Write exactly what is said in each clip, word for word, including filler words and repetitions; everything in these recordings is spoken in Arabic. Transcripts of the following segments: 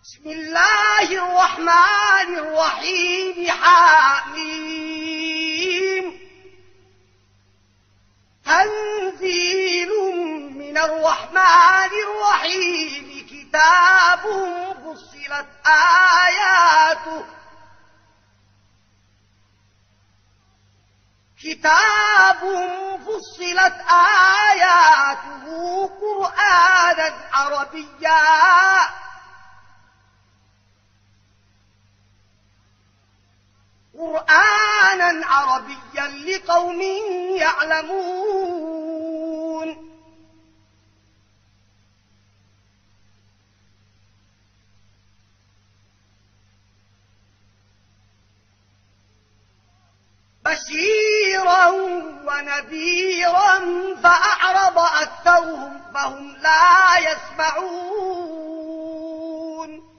بسم الله الرحمن الرحيم. حميم. تنزيل من الرحمن الرحيم. كتاب فصلت آياته كتاب فصلت آياته قرآنا عربيا قرآنا عربيا لقوم يعلمون. بشيرا ونذيرا فأعرض أكثرهم فهم لا يسمعون.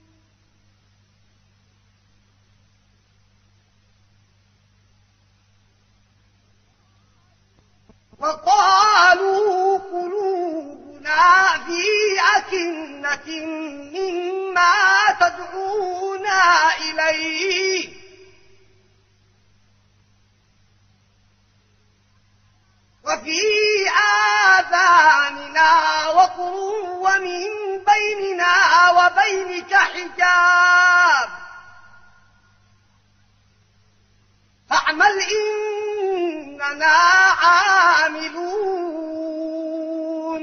وقالوا قلوبنا في أكنة مما تدعونا إليه وفي آذاننا وقر ومن بيننا وبينك حجاب فاعمل إننا عاملون.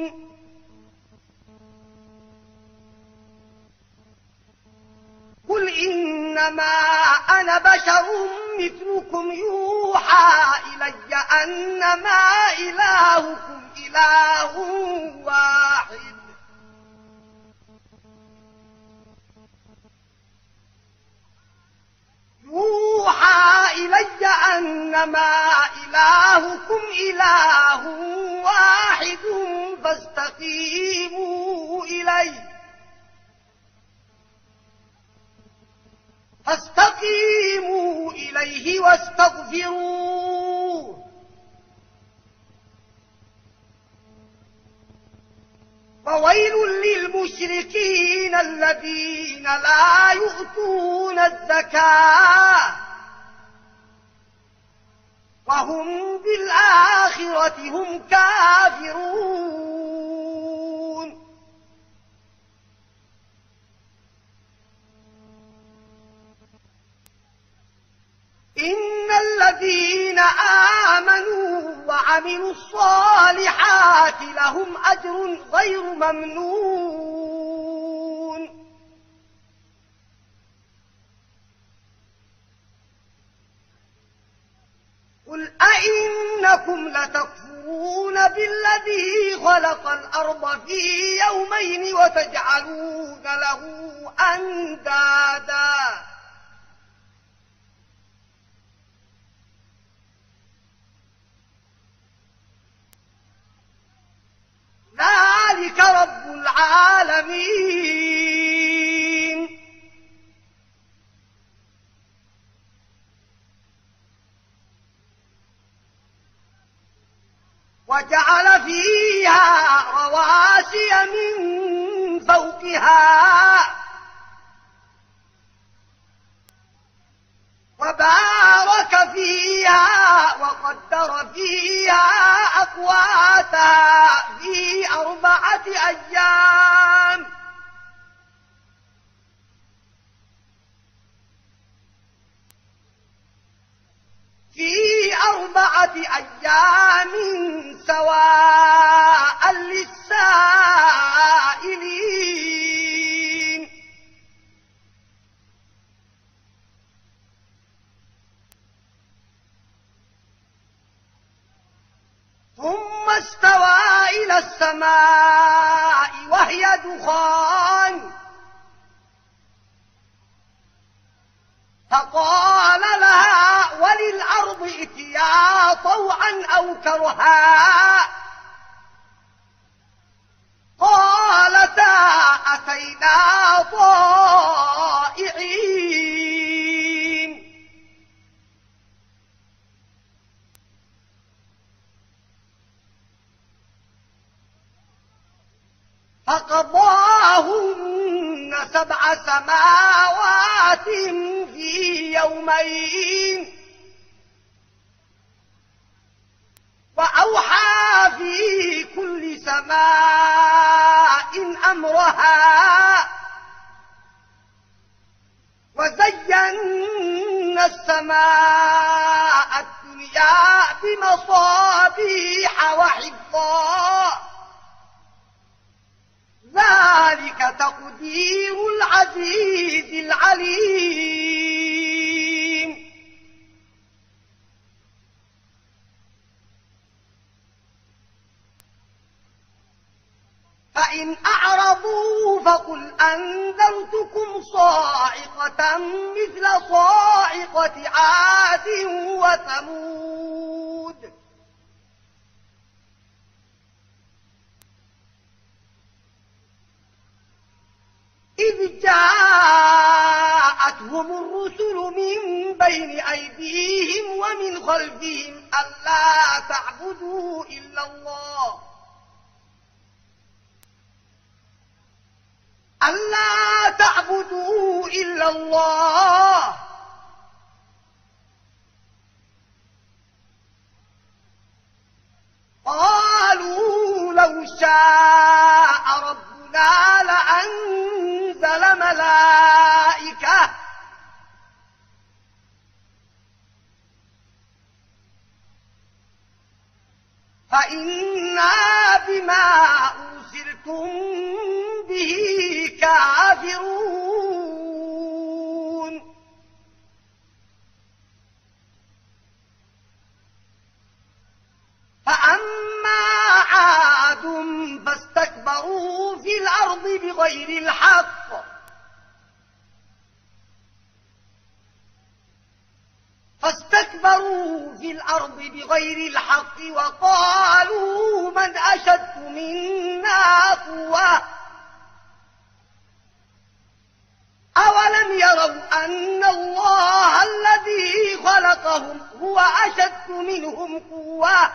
قل إنما أنا بشر مثلكم يوحى إلي أنما إلهكم إله واحد يوحى إلي أنما إلهكم إله واحد فاستقيموا إليه فاستقيموا إليه واستغفروه فويل للمشركين الذين لا يؤتون الزكاة وهم بالآخرة هم كافرون. إن الذين آمنوا وعملوا الصالحات لهم أجر غير ممنون. قل أئنكم لتكفرون بالذي خلق الأرض في يومين وتجعلون له أندادا ذلك رب العالمين. وجعل فيها رواسي من فوقها وبارك فيها وقدر فيها أقواتها في أربعة أيام في أربعة أيام سواء للسائلين. ثم استوى إلى السماء وهي دخان فقال لها وللأرض ائتيا طوعا أو كرها قالتا أتينا طائعين. فقضاهن سبع سماوات في يومين وأوحى في كل سماء أمرها وزينا السماء الدنيا بمصابيح وحفظا ذلك تقدير العزيز العليم فإن أعرضوا فقل أنذرتكم صاعقة مثل صاعقة عاد وثمود إذ جاءتهم الرسل من بين أيديهم ومن خلفهم ألا تعبدوا إلا الله ألا تعبدوا إلا الله قالوا لو شاء ربنا لأنزل ملائكة فإنا بما أرسلتم به كافرون فأما عاد فاستكبروا في الأرض بغير الحق فاستكبروا في الأرض بغير الحق وقالوا من أشد منا قوة أولم يروا أن الله الذي خلقهم هو أشد منهم قوة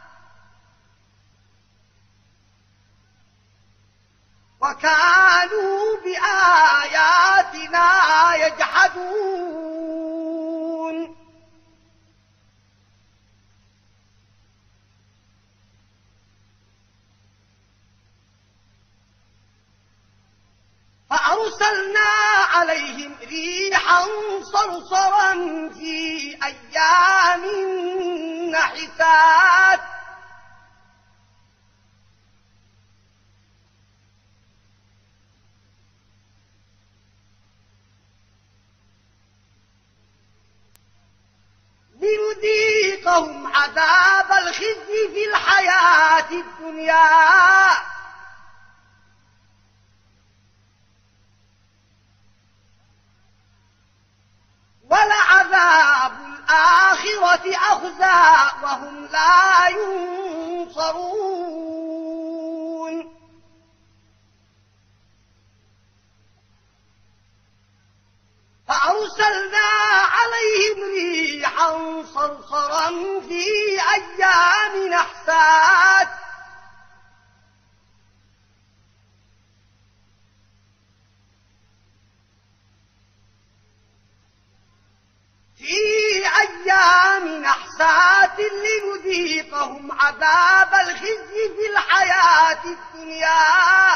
وكانوا بآياتنا يجحدون فأرسلنا عليهم ريحا صرصرا في أيام نحسات لنذيقهم عذاب الخزي في الحياة الدنيا ولعذاب الآخرة أخزى وهم لا ينصرون فأرسلنا عليهم ريحا صرصرا في أيام نحسات في أيام نحسات لنذيقهم عذاب الخزي في الحياة الدنيا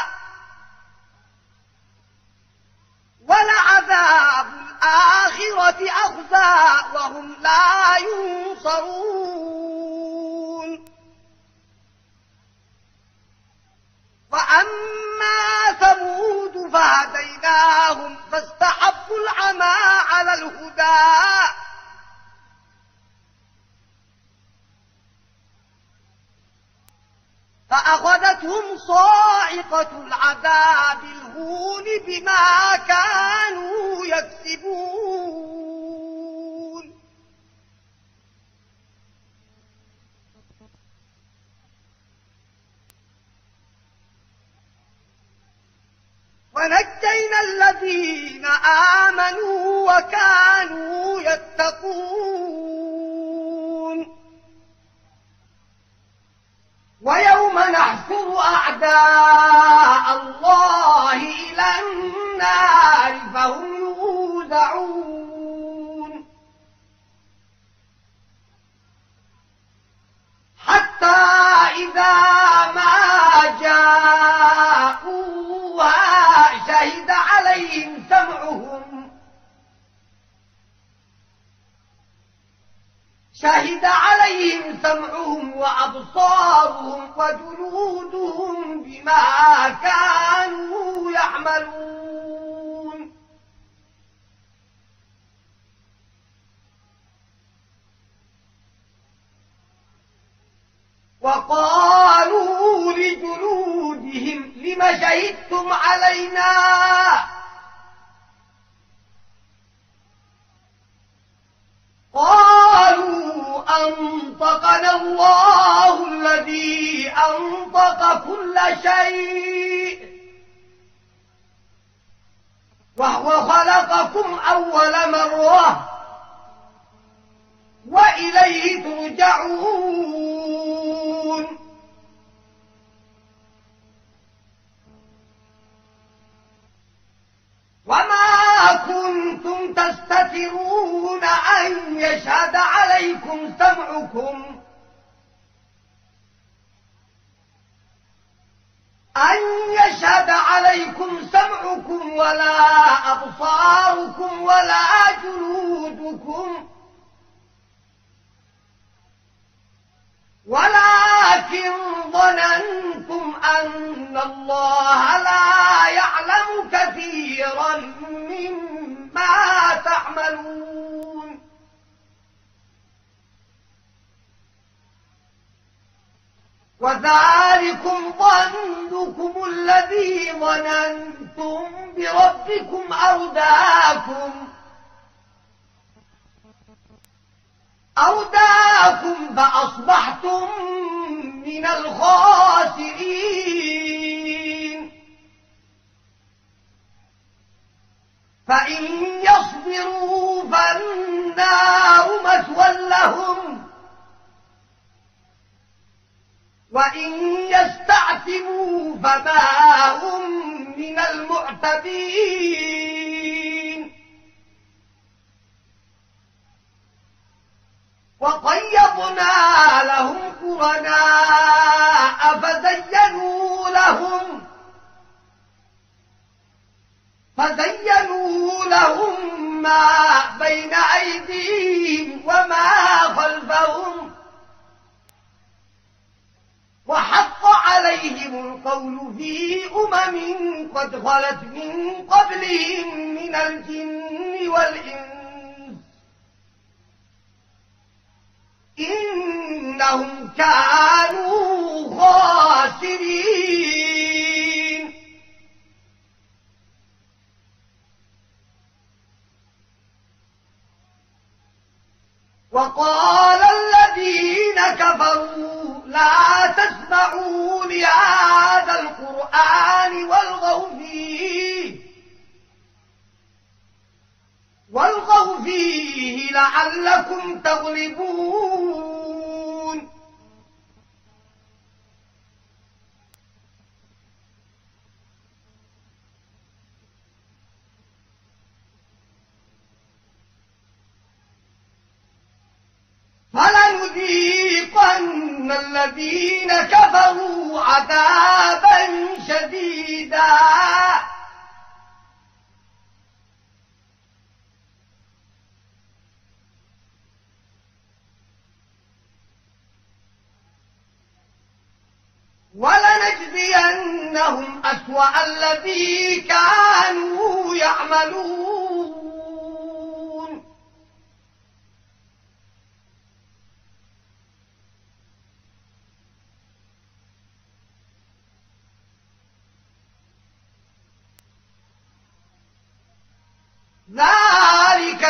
ولعذاب الآخرة أخزى وهم لا ينصرون وأما ثمود فهديناهم فاستحبوا العمى على الهدى فأخذتهم صاعقة العذاب الهون بما كانوا يكسبون ونجينا الذين آمنوا وكانوا يتقون ويوم نحشر أعداء الله إلى النار شهد عليهم سمعهم شهد عليهم سمعهم وأبصارهم وجلودهم بما كانوا يعملون وقالوا لجلودهم لم شهدتم علينا قالوا أنطقنا الله الذي أنطق كل شيء وهو خلقكم أول مرة وإليه ترجعون وما كنتم تستترون أن يشهد عليكم سمعكم أن يشهد عليكم سمعكم ولا أبصاركم ولا جلودكم ولكن ظننتم أن الله لا يعلم كثيرا مما تعملون وذلكم ظنكم الذي ظننتم بربكم أرداكم أوداكم فأصبحتم من الخاسرين فإن يصبروا فالنار مثوى لهم وإن يستعتبوا فما هم من المعتبين وقيضنا لهم قرناء فزينوا لهم فزينوا لهم ما بين أيديهم وما خلفهم وحق عليهم القول في أمم قد خلت من قبلهم من الجن والإنس إنهم كانوا خاسرين وقال الذين كفروا لا تسمعوا لهذا القرآن والغوا فيه والغوا فيه لعلكم تغلبون فلنذيقن الذين كفروا عذابا شديدا ولنجزينهم أسوأ الذي كانوا يعملون ذلك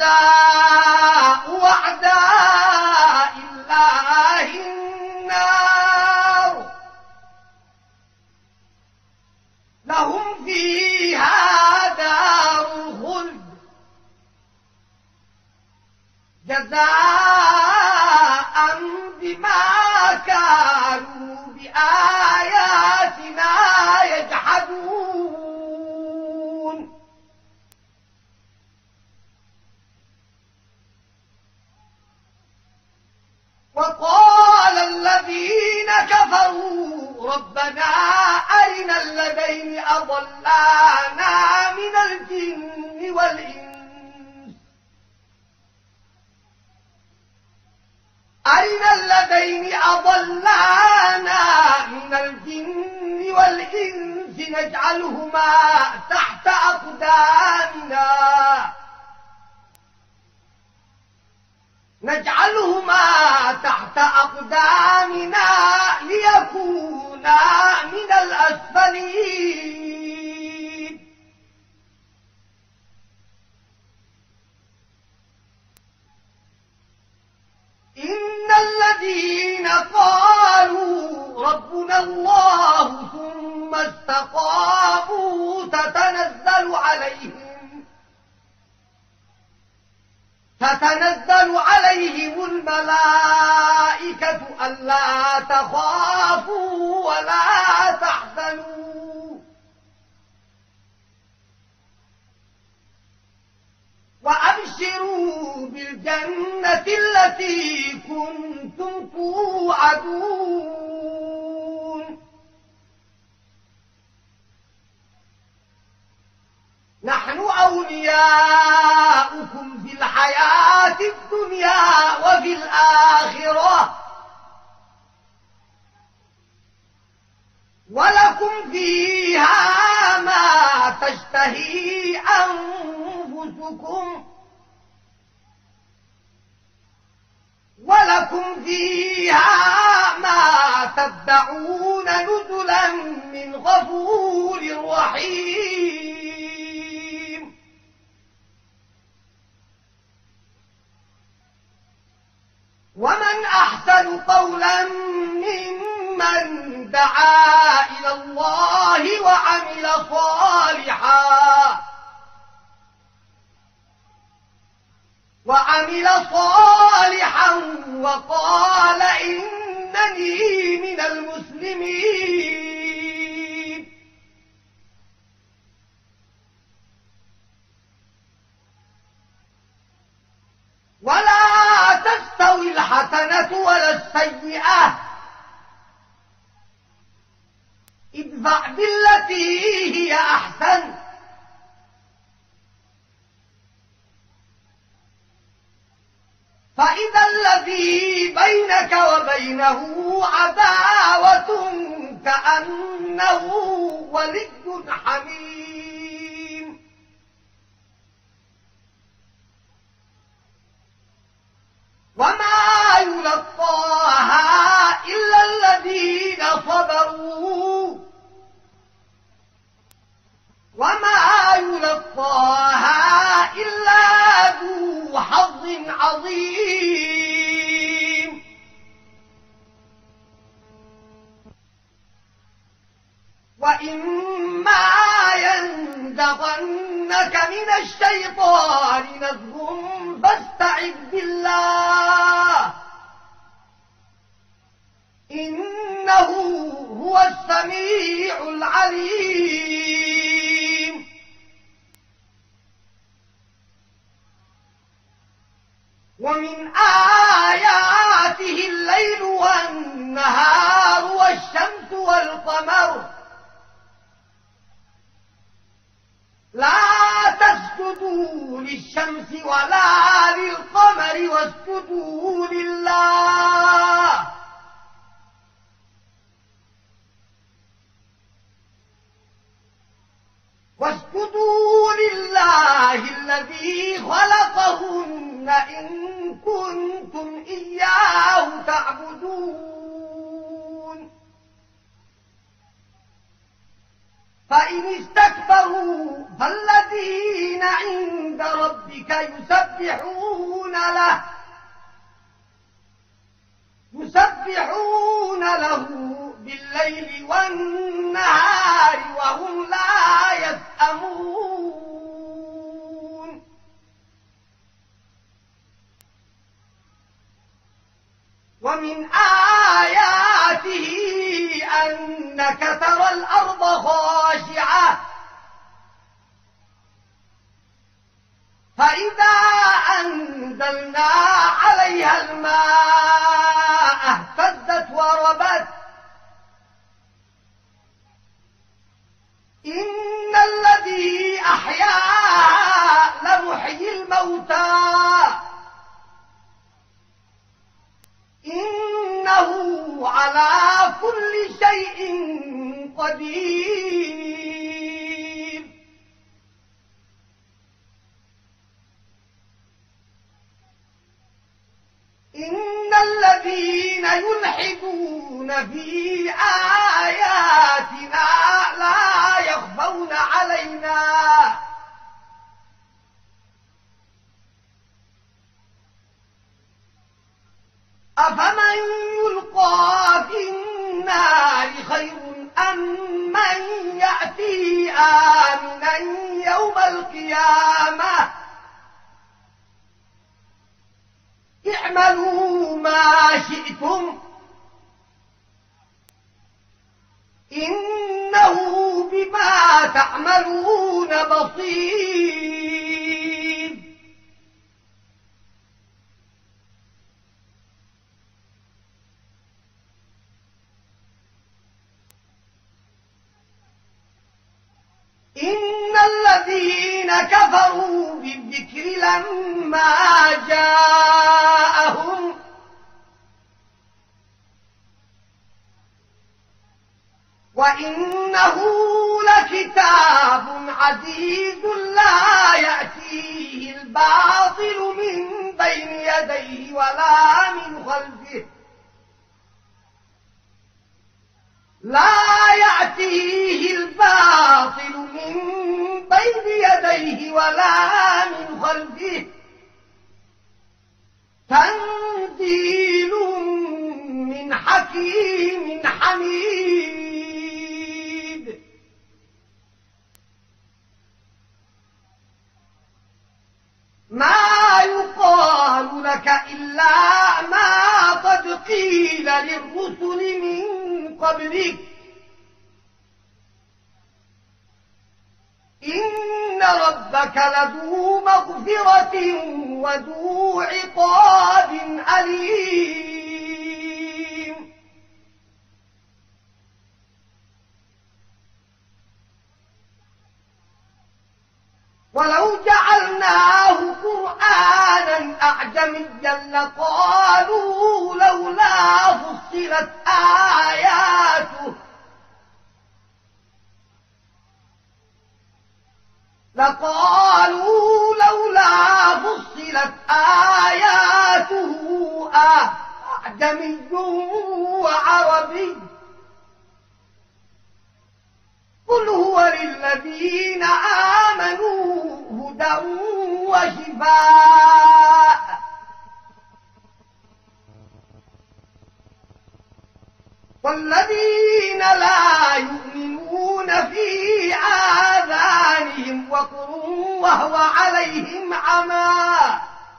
جزاء أعداء الله النار لهم فيها دار الخلد جزاء بما كانوا بآياتنا يجحدون وقال الذين كفروا ربنا أرنا اللذين أضلانا من الجن والإنس أرنا اللذين أضلانا من الجن والإنس نجعلهما تحت أقدامنا نجعلهما تحت أقدامنا ليكونا من الأسفلين إن الذين قالوا ربنا الله ثم استقاموا تتنزل عليهم تتنزل عليهم الملائكة ألا تخافوا ولا تحزنوا وأبشروا بالجنة التي كنتم توعدون نحن أولياؤكم في الحياة الدنيا وفي الآخرة ولكم فيها ما تشتهي أنفسكم ولكم فيها ما تدعون نزلا من غفور رحيم ومن أحسن قولا ممن دعا إلى الله وعمل صالحا وعمل صالحا وقال إنني من المسلمين ولا تستوي الحسنة ولا السيئة ادفع بالتي هي أحسن فإذا الذي بينك وبينه عداوة كأنه ولي حميم وما يلقاها إلا الذين صبروا وما يلقاها إلا ذو حظ عظيم وإما ينزغنك من الشيطان نزغ فاستعذ بالله إنه هو السميع العليم ومن آياته الليل والنهار والشمس والقمر لا تسجدوا للشمس ولا للقمر واسجدوا لله واسجدوا لله الذي خلقهن إن كنتم إياه تعبدون فإن استكبروا فالذين عند ربك يسبحون له يسبحون له بالليل والنهار وهم لا يسأمون ومن آياته أنك ترى الأرض خاشعة فإذا أنزلنا عليها الماء اهتزت وربت أحياها لمحيي الموتى إنه على كل شيء قدير إن الذين يلحدون في آياتنا لا يخفون علينا أفمن يلقى في النار خير أم من يأتي آمنا يوم القيامة اعملوا ما شئتم إنه بما تعملون بصير إن الذين كفروا بالذكر لما جاءهم وإنه لكتاب عزيز لا يأتيه الباطل من بين يديه ولا من خلفه لا يأتيه الباطل من بين يديه ولا من خلفه تنزيل من حكيم حميد ما يقال لك إلا ما قد قيل للرسل من قبلك إن ربك لذو مغفرة وذو عقاب أليم ولو جعلناه قرآنا أعجميا لقالوا لولا فصلت آياته لقالوا لولا فصلت آياته أعجمي وعربي قل هو للذين آمنوا هدى وشفاء والذين لا يؤمنون في آذانهم وقر وهو عليهم عمى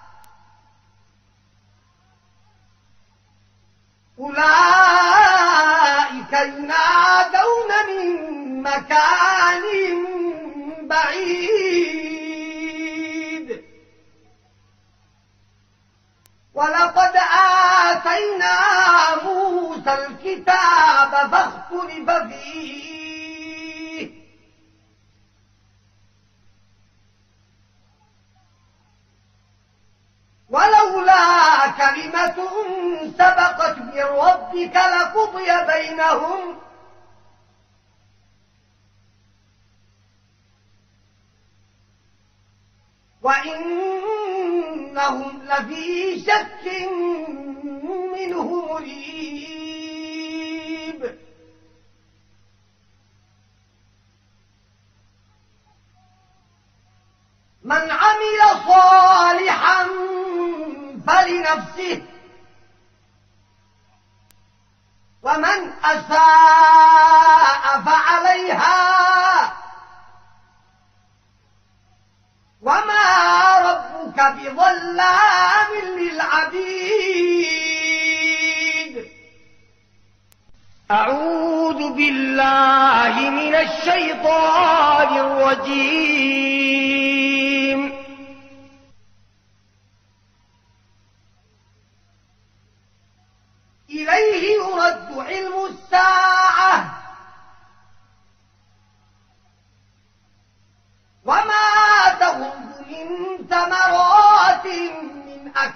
أولئك ينادون من مكان بعيد ولقد آتينا موسى الكتاب فاختلف فيه ولولا كلمة سبقت من ربك لقضي بينهم وإنهم لفي شك منه مريب من عمل صالحا فلنفسه ومن أساء فعليها وما ربك بظلام للعبيد أعوذ بالله من الشيطان الرجيم إليه يرد علم الساعة وما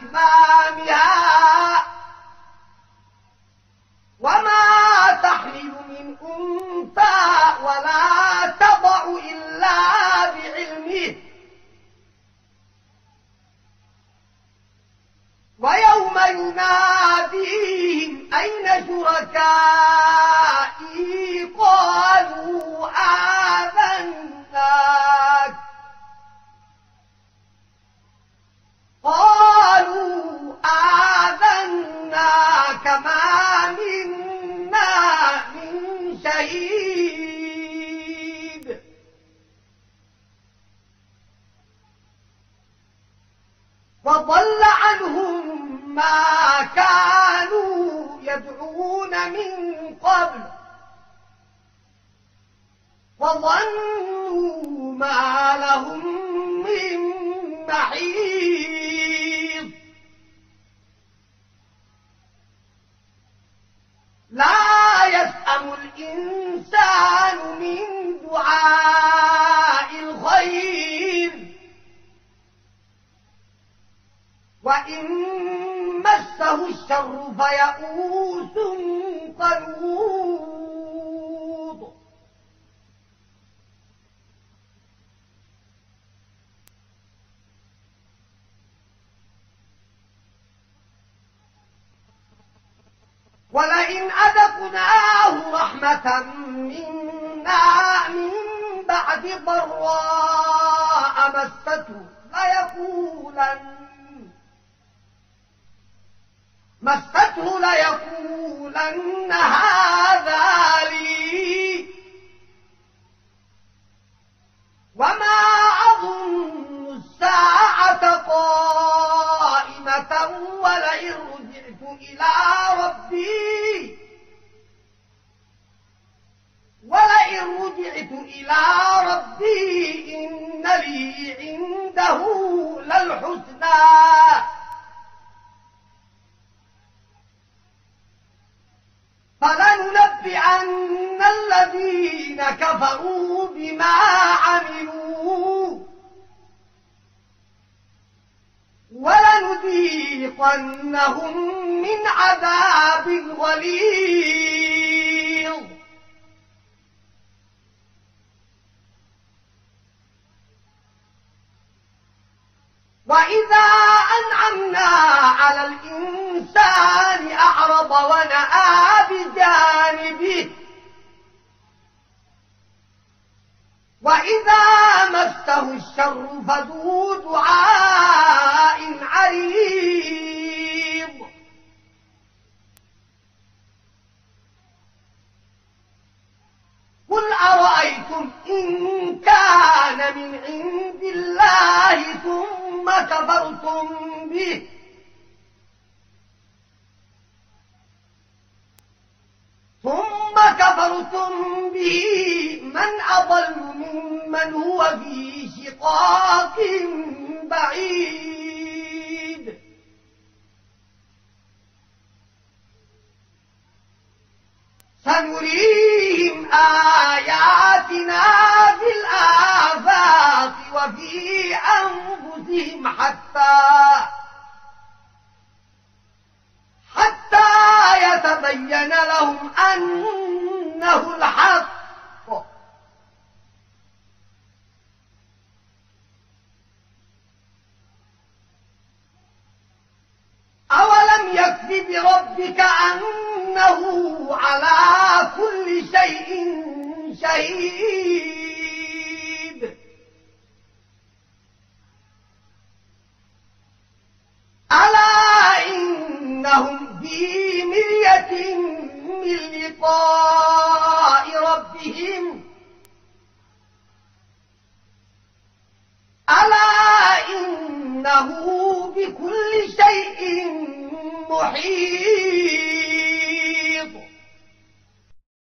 أكمامها وما تحمل من أنثى ولا تضع إلا بعلمه ويوم يناديهم أين شركائي قالوا آذناك قالوا آذناك ما منا من شهيد وضل عنهم ما كانوا يدعون من قبل وظنوا ما لهم من محيص لا يسأم الإنسان من دعاء الخير وإن مسه الشر فيئوس قنوط ولئن أذقناه رحمة منا من بعد ضراء مسته ليقولن مسته ليقولن هذا لي وما أظن الساعة قائمة ولئن رجعت إلى ربي ولئن رجعت إلى ربي إن لي عنده للحسنى فلننبئن الذين كفروا بما عملوا ولنذيقنهم من عذاب غليظ وإذا أنعمنا على الإنسان أعرض ونأى بجانبه وإذا مسه الشر فذو دعاء عريض قل أرأيتم إن كان من عند الله ثم كفرتم به ثم كفرتم به من أضل ممن هو في شقاق بعيد سنريهم آياتنا في الآفاق وفي أنفسهم حتى حتى يتبين لهم أنه الحق أولم يكف بربك أنه على كل شيء شهيد ألا إنهم في مرية من لقاء ربهم ألا إنه بكل شيء محيط